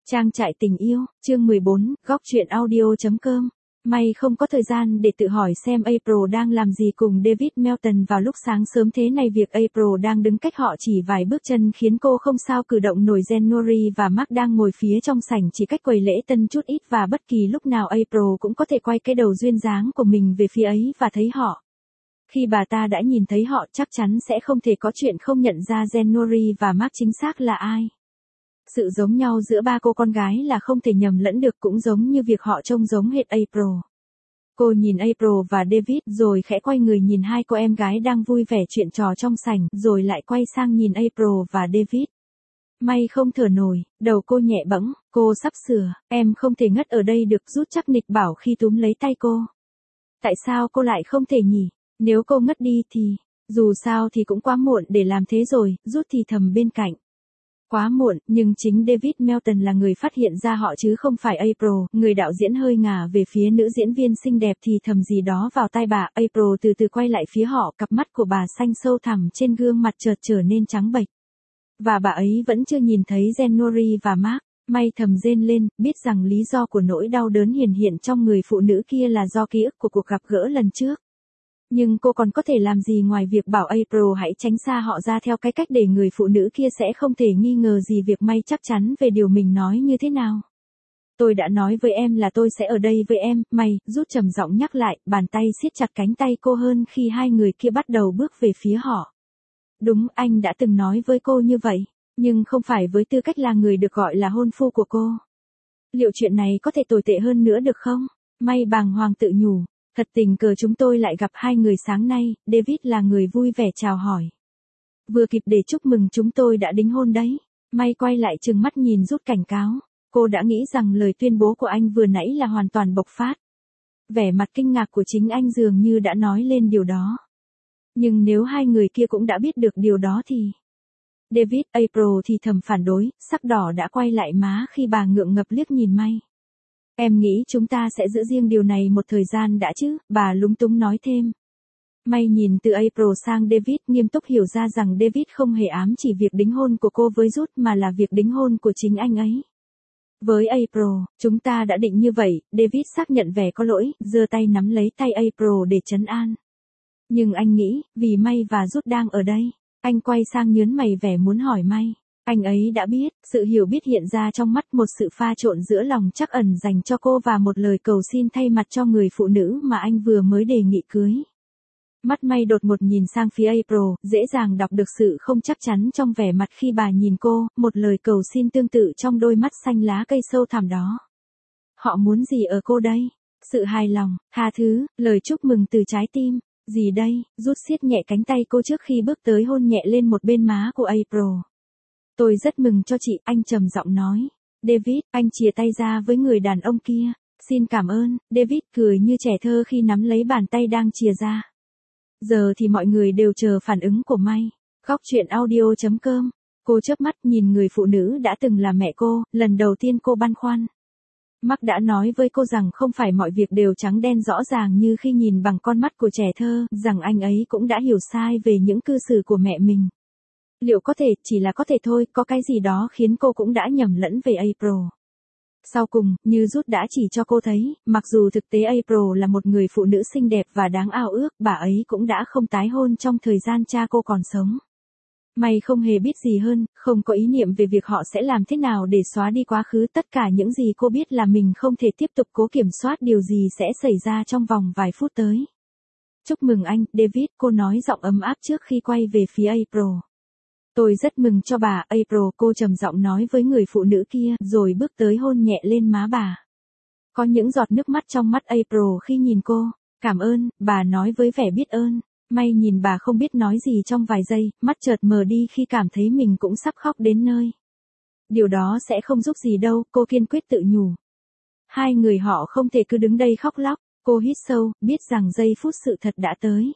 Trang trại tình yêu, chương 14, góc truyện audio.com. May không có thời gian để tự hỏi xem April đang làm gì cùng David Melton vào lúc sáng sớm thế này. Việc April đang đứng cách họ chỉ vài bước chân khiến cô không sao cử động nổi. January và Mark đang ngồi phía trong sảnh chỉ cách quầy lễ tân chút ít và bất kỳ lúc nào April cũng có thể quay cái đầu duyên dáng của mình về phía ấy và thấy họ. Khi bà ta đã nhìn thấy họ chắc chắn sẽ không thể có chuyện không nhận ra January và Mark chính xác là ai. Sự giống nhau giữa ba cô con gái là không thể nhầm lẫn được, cũng giống như việc họ trông giống hệt April. Cô nhìn April và David rồi khẽ quay người nhìn hai cô em gái đang vui vẻ chuyện trò trong sảnh rồi lại quay sang nhìn April và David. May không thở nổi, đầu cô nhẹ bẫng, cô sắp sửa, em không thể ngất ở đây được, Rút chắc nịch bảo khi túm lấy tay cô. Tại sao cô lại không thể nhỉ? Nếu cô ngất đi thì, dù sao thì cũng quá muộn để làm thế rồi, Rút thì thầm bên cạnh. Quá muộn, nhưng chính David Melton là người phát hiện ra họ chứ không phải April. Người đạo diễn hơi ngả về phía nữ diễn viên xinh đẹp thì thầm gì đó vào tai bà. April từ từ quay lại phía họ, cặp mắt của bà xanh sâu thẳm trên gương mặt chợt trở nên trắng bệch. Và bà ấy vẫn chưa nhìn thấy January và Mark. May thầm rên lên, biết rằng lý do của nỗi đau đớn hiển hiện trong người phụ nữ kia là do ký ức của cuộc gặp gỡ lần trước. Nhưng cô còn có thể làm gì ngoài việc bảo April hãy tránh xa họ ra theo cái cách để người phụ nữ kia sẽ không thể nghi ngờ gì việc May chắc chắn về điều mình nói như thế nào. Tôi đã nói với em là tôi sẽ ở đây với em, May, Rút trầm giọng nhắc lại, bàn tay siết chặt cánh tay cô hơn khi hai người kia bắt đầu bước về phía họ. Đúng, anh đã từng nói với cô như vậy, nhưng không phải với tư cách là người được gọi là hôn phu của cô. Liệu chuyện này có thể tồi tệ hơn nữa được không? May bàng hoàng tự nhủ. Thật tình cờ chúng tôi lại gặp hai người sáng nay, David là người vui vẻ chào hỏi. Vừa kịp để chúc mừng chúng tôi đã đính hôn đấy. May quay lại trừng mắt nhìn Rút cảnh cáo. Cô đã nghĩ rằng lời tuyên bố của anh vừa nãy là hoàn toàn bộc phát. Vẻ mặt kinh ngạc của chính anh dường như đã nói lên điều đó. Nhưng nếu hai người kia cũng đã biết được điều đó thì... David, April thì thầm phản đối, sắc đỏ đã quay lại má khi bà ngượng ngập liếc nhìn May. Em nghĩ chúng ta sẽ giữ riêng điều này một thời gian đã chứ, bà lúng túng nói thêm. May nhìn từ April sang David, nghiêm túc hiểu ra rằng David không hề ám chỉ việc đính hôn của cô với Rút mà là việc đính hôn của chính anh ấy. Với April, chúng ta đã định như vậy, David xác nhận vẻ có lỗi, giơ tay nắm lấy tay April để trấn an. Nhưng anh nghĩ, vì May và Rút đang ở đây, anh quay sang nhớn mày vẻ muốn hỏi May. Anh ấy đã biết, sự hiểu biết hiện ra trong mắt, một sự pha trộn giữa lòng trắc ẩn dành cho cô và một lời cầu xin thay mặt cho người phụ nữ mà anh vừa mới đề nghị cưới. Mắt May đột ngột nhìn sang phía April, dễ dàng đọc được sự không chắc chắn trong vẻ mặt khi bà nhìn cô, một lời cầu xin tương tự trong đôi mắt xanh lá cây sâu thẳm đó. Họ muốn gì ở cô đây? Sự hài lòng, tha thứ, lời chúc mừng từ trái tim. Gì đây? Rút siết nhẹ cánh tay cô trước khi bước tới hôn nhẹ lên một bên má của April. Tôi rất mừng cho chị, anh trầm giọng nói. David, anh chìa tay ra với người đàn ông kia. Xin cảm ơn, David cười như trẻ thơ khi nắm lấy bàn tay đang chìa ra. Giờ thì mọi người đều chờ phản ứng của May. Góc truyện audio.com. Cô chớp mắt nhìn người phụ nữ đã từng là mẹ cô, lần đầu tiên cô băn khoăn. Mark đã nói với cô rằng không phải mọi việc đều trắng đen rõ ràng như khi nhìn bằng con mắt của trẻ thơ, rằng anh ấy cũng đã hiểu sai về những cư xử của mẹ mình. Liệu có thể, chỉ là có thể thôi, có cái gì đó khiến cô cũng đã nhầm lẫn về April. Sau cùng, như Rút đã chỉ cho cô thấy, mặc dù thực tế April là một người phụ nữ xinh đẹp và đáng ao ước, bà ấy cũng đã không tái hôn trong thời gian cha cô còn sống. May không hề biết gì hơn, không có ý niệm về việc họ sẽ làm thế nào để xóa đi quá khứ. Tất cả những gì cô biết là mình không thể tiếp tục cố kiểm soát điều gì sẽ xảy ra trong vòng vài phút tới. Chúc mừng anh, David, cô nói giọng ấm áp trước khi quay về phía April. Tôi rất mừng cho bà, April, cô trầm giọng nói với người phụ nữ kia, rồi bước tới hôn nhẹ lên má bà. Có những giọt nước mắt trong mắt April khi nhìn cô. Cảm ơn, bà nói với vẻ biết ơn. May nhìn bà không biết nói gì trong vài giây, mắt chợt mờ đi khi cảm thấy mình cũng sắp khóc đến nơi. Điều đó sẽ không giúp gì đâu, cô kiên quyết tự nhủ. Hai người họ không thể cứ đứng đây khóc lóc, cô hít sâu, biết rằng giây phút sự thật đã tới.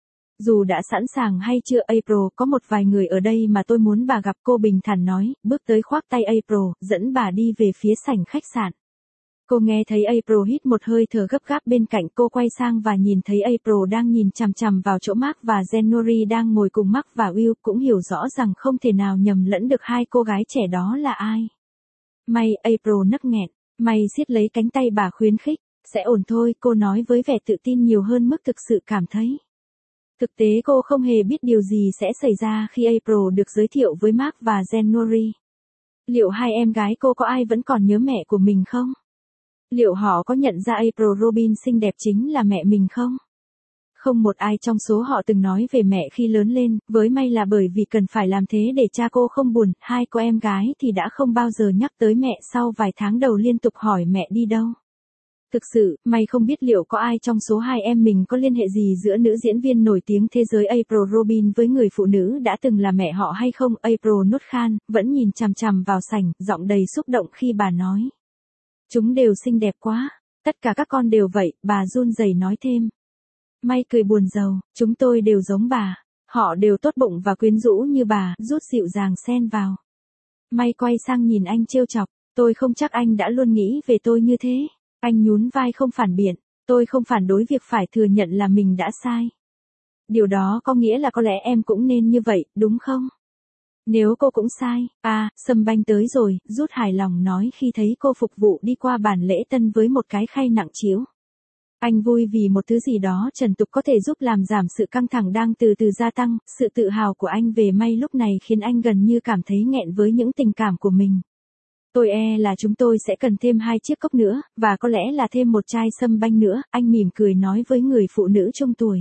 Dù đã sẵn sàng hay chưa April, có một vài người ở đây mà tôi muốn bà gặp, cô bình thản nói, bước tới khoác tay April, dẫn bà đi về phía sảnh khách sạn. Cô nghe thấy April hít một hơi thở gấp gáp bên cạnh, cô quay sang và nhìn thấy April đang nhìn chằm chằm vào chỗ Mark và January đang ngồi cùng Mark và Will, cũng hiểu rõ rằng không thể nào nhầm lẫn được hai cô gái trẻ đó là ai. May, April nấc nghẹn. May siết lấy cánh tay bà khuyến khích. Sẽ ổn thôi, cô nói với vẻ tự tin nhiều hơn mức thực sự cảm thấy. Thực tế cô không hề biết điều gì sẽ xảy ra khi April được giới thiệu với Mark và January. Liệu hai em gái cô có ai vẫn còn nhớ mẹ của mình không? Liệu họ có nhận ra April Robin xinh đẹp chính là mẹ mình không? Không một ai trong số họ từng nói về mẹ khi lớn lên, với May là bởi vì cần phải làm thế để cha cô không buồn, hai cô em gái thì đã không bao giờ nhắc tới mẹ sau vài tháng đầu liên tục hỏi mẹ đi đâu. Thực sự, May không biết liệu có ai trong số hai em mình có liên hệ gì giữa nữ diễn viên nổi tiếng thế giới April Robin với người phụ nữ đã từng là mẹ họ hay không. April nuốt khan, vẫn nhìn chằm chằm vào sảnh, giọng đầy xúc động khi bà nói. Chúng đều xinh đẹp quá, tất cả các con đều vậy, bà run rẩy nói thêm. May cười buồn rầu, chúng tôi đều giống bà, họ đều tốt bụng và quyến rũ như bà, rút dịu dàng xen vào. May quay sang nhìn anh trêu chọc, tôi không chắc anh đã luôn nghĩ về tôi như thế. Anh nhún vai không phản biện, tôi không phản đối việc phải thừa nhận là mình đã sai. Điều đó có nghĩa là có lẽ em cũng nên như vậy, đúng không? Nếu cô cũng sai, Sâm Banh tới rồi, rút hài lòng nói khi thấy cô phục vụ đi qua bàn lễ tân với một cái khay nặng trĩu. Anh vui vì một thứ gì đó trần tục có thể giúp làm giảm sự căng thẳng đang từ từ gia tăng, sự tự hào của anh về May lúc này khiến anh gần như cảm thấy nghẹn với những tình cảm của mình. Tôi là chúng tôi sẽ cần thêm 2 chiếc cốc nữa, và có lẽ là thêm một chai Sâm Banh nữa, anh mỉm cười nói với người phụ nữ trung tuổi.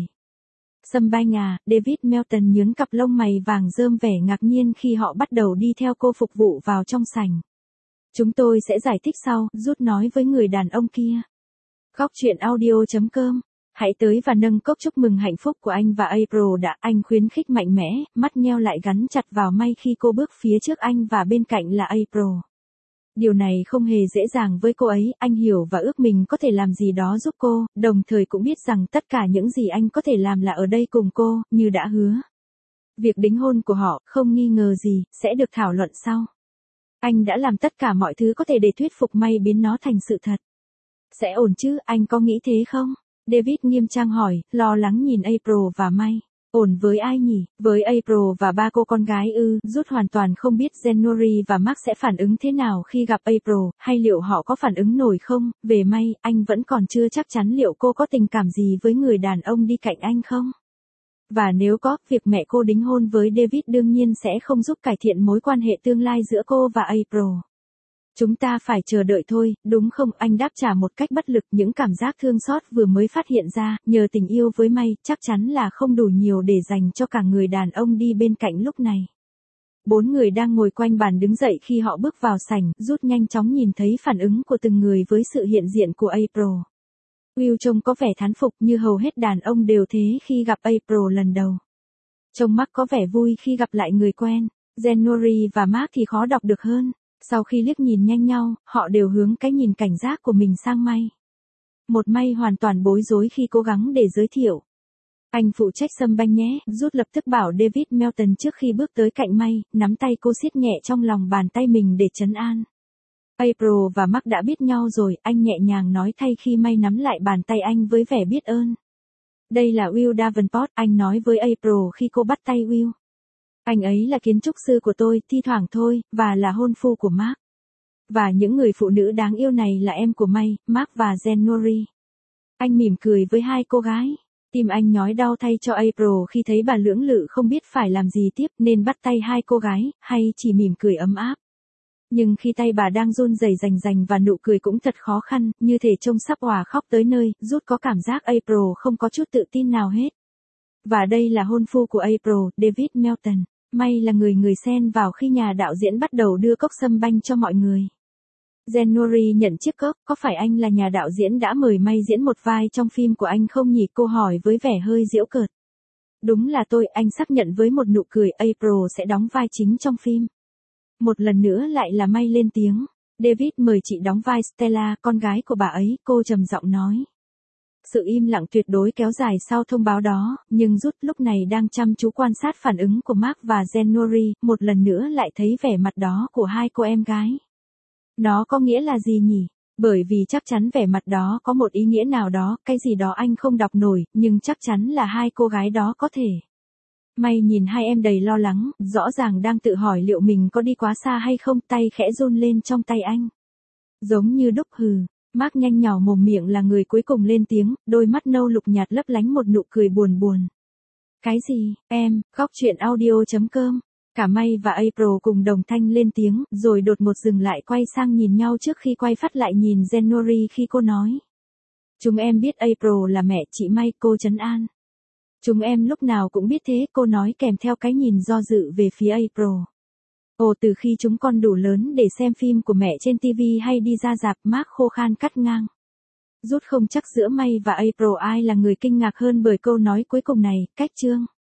Sâm Banh à, David Melton nhướng cặp lông mày vàng rơm vẻ ngạc nhiên khi họ bắt đầu đi theo cô phục vụ vào trong sảnh. Chúng tôi sẽ giải thích sau, rút nói với người đàn ông kia. Góc truyện audio.com. Hãy tới và nâng cốc chúc mừng hạnh phúc của anh và April đã, anh khuyến khích mạnh mẽ, mắt nheo lại gắn chặt vào May khi cô bước phía trước anh và bên cạnh là April. Điều này không hề dễ dàng với cô ấy, anh hiểu và ước mình có thể làm gì đó giúp cô, đồng thời cũng biết rằng tất cả những gì anh có thể làm là ở đây cùng cô, như đã hứa. Việc đính hôn của họ, không nghi ngờ gì, sẽ được thảo luận sau. Anh đã làm tất cả mọi thứ có thể để thuyết phục May biến nó thành sự thật. Sẽ ổn chứ, anh có nghĩ thế không? David nghiêm trang hỏi, lo lắng nhìn April và May. Ổn với ai nhỉ? Với April và ba cô con gái ư? Rút hoàn toàn không biết January và Mark sẽ phản ứng thế nào khi gặp April, hay liệu họ có phản ứng nổi không? Về May, anh vẫn còn chưa chắc chắn liệu cô có tình cảm gì với người đàn ông đi cạnh anh không? Và nếu có, việc mẹ cô đính hôn với David đương nhiên sẽ không giúp cải thiện mối quan hệ tương lai giữa cô và April. Chúng ta phải chờ đợi thôi, đúng không? Anh đáp trả một cách bất lực, những cảm giác thương xót vừa mới phát hiện ra, nhờ tình yêu với May, chắc chắn là không đủ nhiều để dành cho cả người đàn ông đi bên cạnh lúc này. 4 người đang ngồi quanh bàn đứng dậy khi họ bước vào sảnh, rút nhanh chóng nhìn thấy phản ứng của từng người với sự hiện diện của April. Will trông có vẻ thán phục như hầu hết đàn ông đều thế khi gặp April lần đầu. Trông Mark có vẻ vui khi gặp lại người quen, January và Mark thì khó đọc được hơn. Sau khi liếc nhìn nhanh nhau, họ đều hướng cái nhìn cảnh giác của mình sang May. Một May hoàn toàn bối rối khi cố gắng để giới thiệu. Anh phụ trách Sâm Banh nhé, rút lập tức bảo David Melton trước khi bước tới cạnh May, nắm tay cô siết nhẹ trong lòng bàn tay mình để trấn an. April và Mark đã biết nhau rồi, anh nhẹ nhàng nói thay khi May nắm lại bàn tay anh với vẻ biết ơn. Đây là Will Davenport, anh nói với April khi cô bắt tay Will. Anh ấy là kiến trúc sư của tôi, thi thoảng thôi, và là hôn phu của Mark. Và những người phụ nữ đáng yêu này là em của May, Mark và January. Anh mỉm cười với hai cô gái. Tim anh nhói đau thay cho April khi thấy bà lưỡng lự không biết phải làm gì tiếp nên bắt tay hai cô gái, hay chỉ mỉm cười ấm áp. Nhưng khi tay bà đang run rẩy rành rành và nụ cười cũng thật khó khăn, như thể trông sắp òa khóc tới nơi, rút có cảm giác April không có chút tự tin nào hết. Và đây là hôn phu của April, David Melton. May là người xen vào khi nhà đạo diễn bắt đầu đưa cốc Sâm Banh cho mọi người. January nhận chiếc cốc, có phải anh là nhà đạo diễn đã mời May diễn một vai trong phim của anh không nhỉ? Cô hỏi với vẻ hơi giễu cợt. Đúng là tôi, anh xác nhận với một nụ cười, April sẽ đóng vai chính trong phim. Một lần nữa lại là May lên tiếng. David mời chị đóng vai Stella, con gái của bà ấy, cô trầm giọng nói. Sự im lặng tuyệt đối kéo dài sau thông báo đó, nhưng rút lúc này đang chăm chú quan sát phản ứng của Mark và January, một lần nữa lại thấy vẻ mặt đó của hai cô em gái. Nó có nghĩa là gì nhỉ? Bởi vì chắc chắn vẻ mặt đó có một ý nghĩa nào đó, cái gì đó anh không đọc nổi, nhưng chắc chắn là hai cô gái đó có thể May nhìn hai em đầy lo lắng, rõ ràng đang tự hỏi liệu mình có đi quá xa hay không, tay khẽ run lên trong tay anh. Giống như đúc hừ. Mark nhanh nhỏ mồm miệng là người cuối cùng lên tiếng, đôi mắt nâu lục nhạt lấp lánh một nụ cười buồn buồn. Cái gì, em, góc chuyện audio.com. Cả May và April cùng đồng thanh lên tiếng, rồi đột ngột dừng lại quay sang nhìn nhau trước khi quay phát lại nhìn January khi cô nói. Chúng em biết April là mẹ chị May, cô trấn an. Chúng em lúc nào cũng biết thế, cô nói kèm theo cái nhìn do dự về phía April. Ồ, từ khi chúng con đủ lớn để xem phim của mẹ trên TV hay đi ra rạp, Mark khô khan cắt ngang. Rút không chắc giữa May và April ai là người kinh ngạc hơn bởi câu nói cuối cùng này, cách chương.